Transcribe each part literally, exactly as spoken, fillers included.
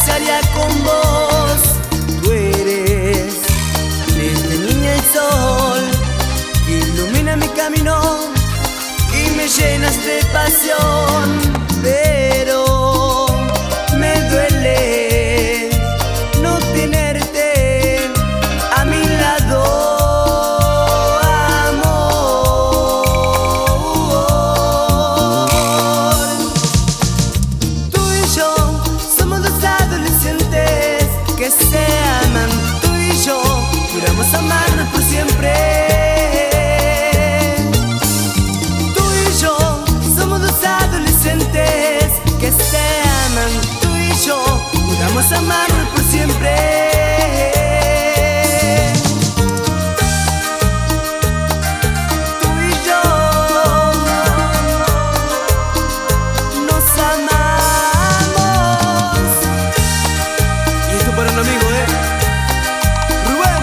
casaría con vos. Tú eres desde niña el sol que ilumina mi camino y me llenas de pasión. Pero me duele no tenerte a mi lado, amor. Tú y yo somos dos adolescentes que se aman. Tú y yo juramos amarnos por siempre. Que se aman, tú y yo juramos amarnos por siempre. Tú y yo nos amamos. Y esto para un amigo, ¿eh? Rubén.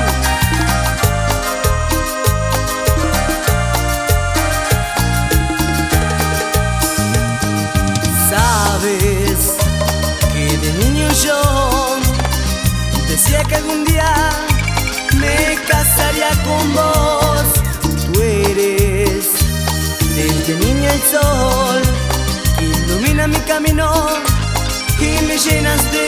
Sabes que de niño yo decía que algún día me casaría con vos. Tú eres desde niña el sol que ilumina mi camino y me llenas de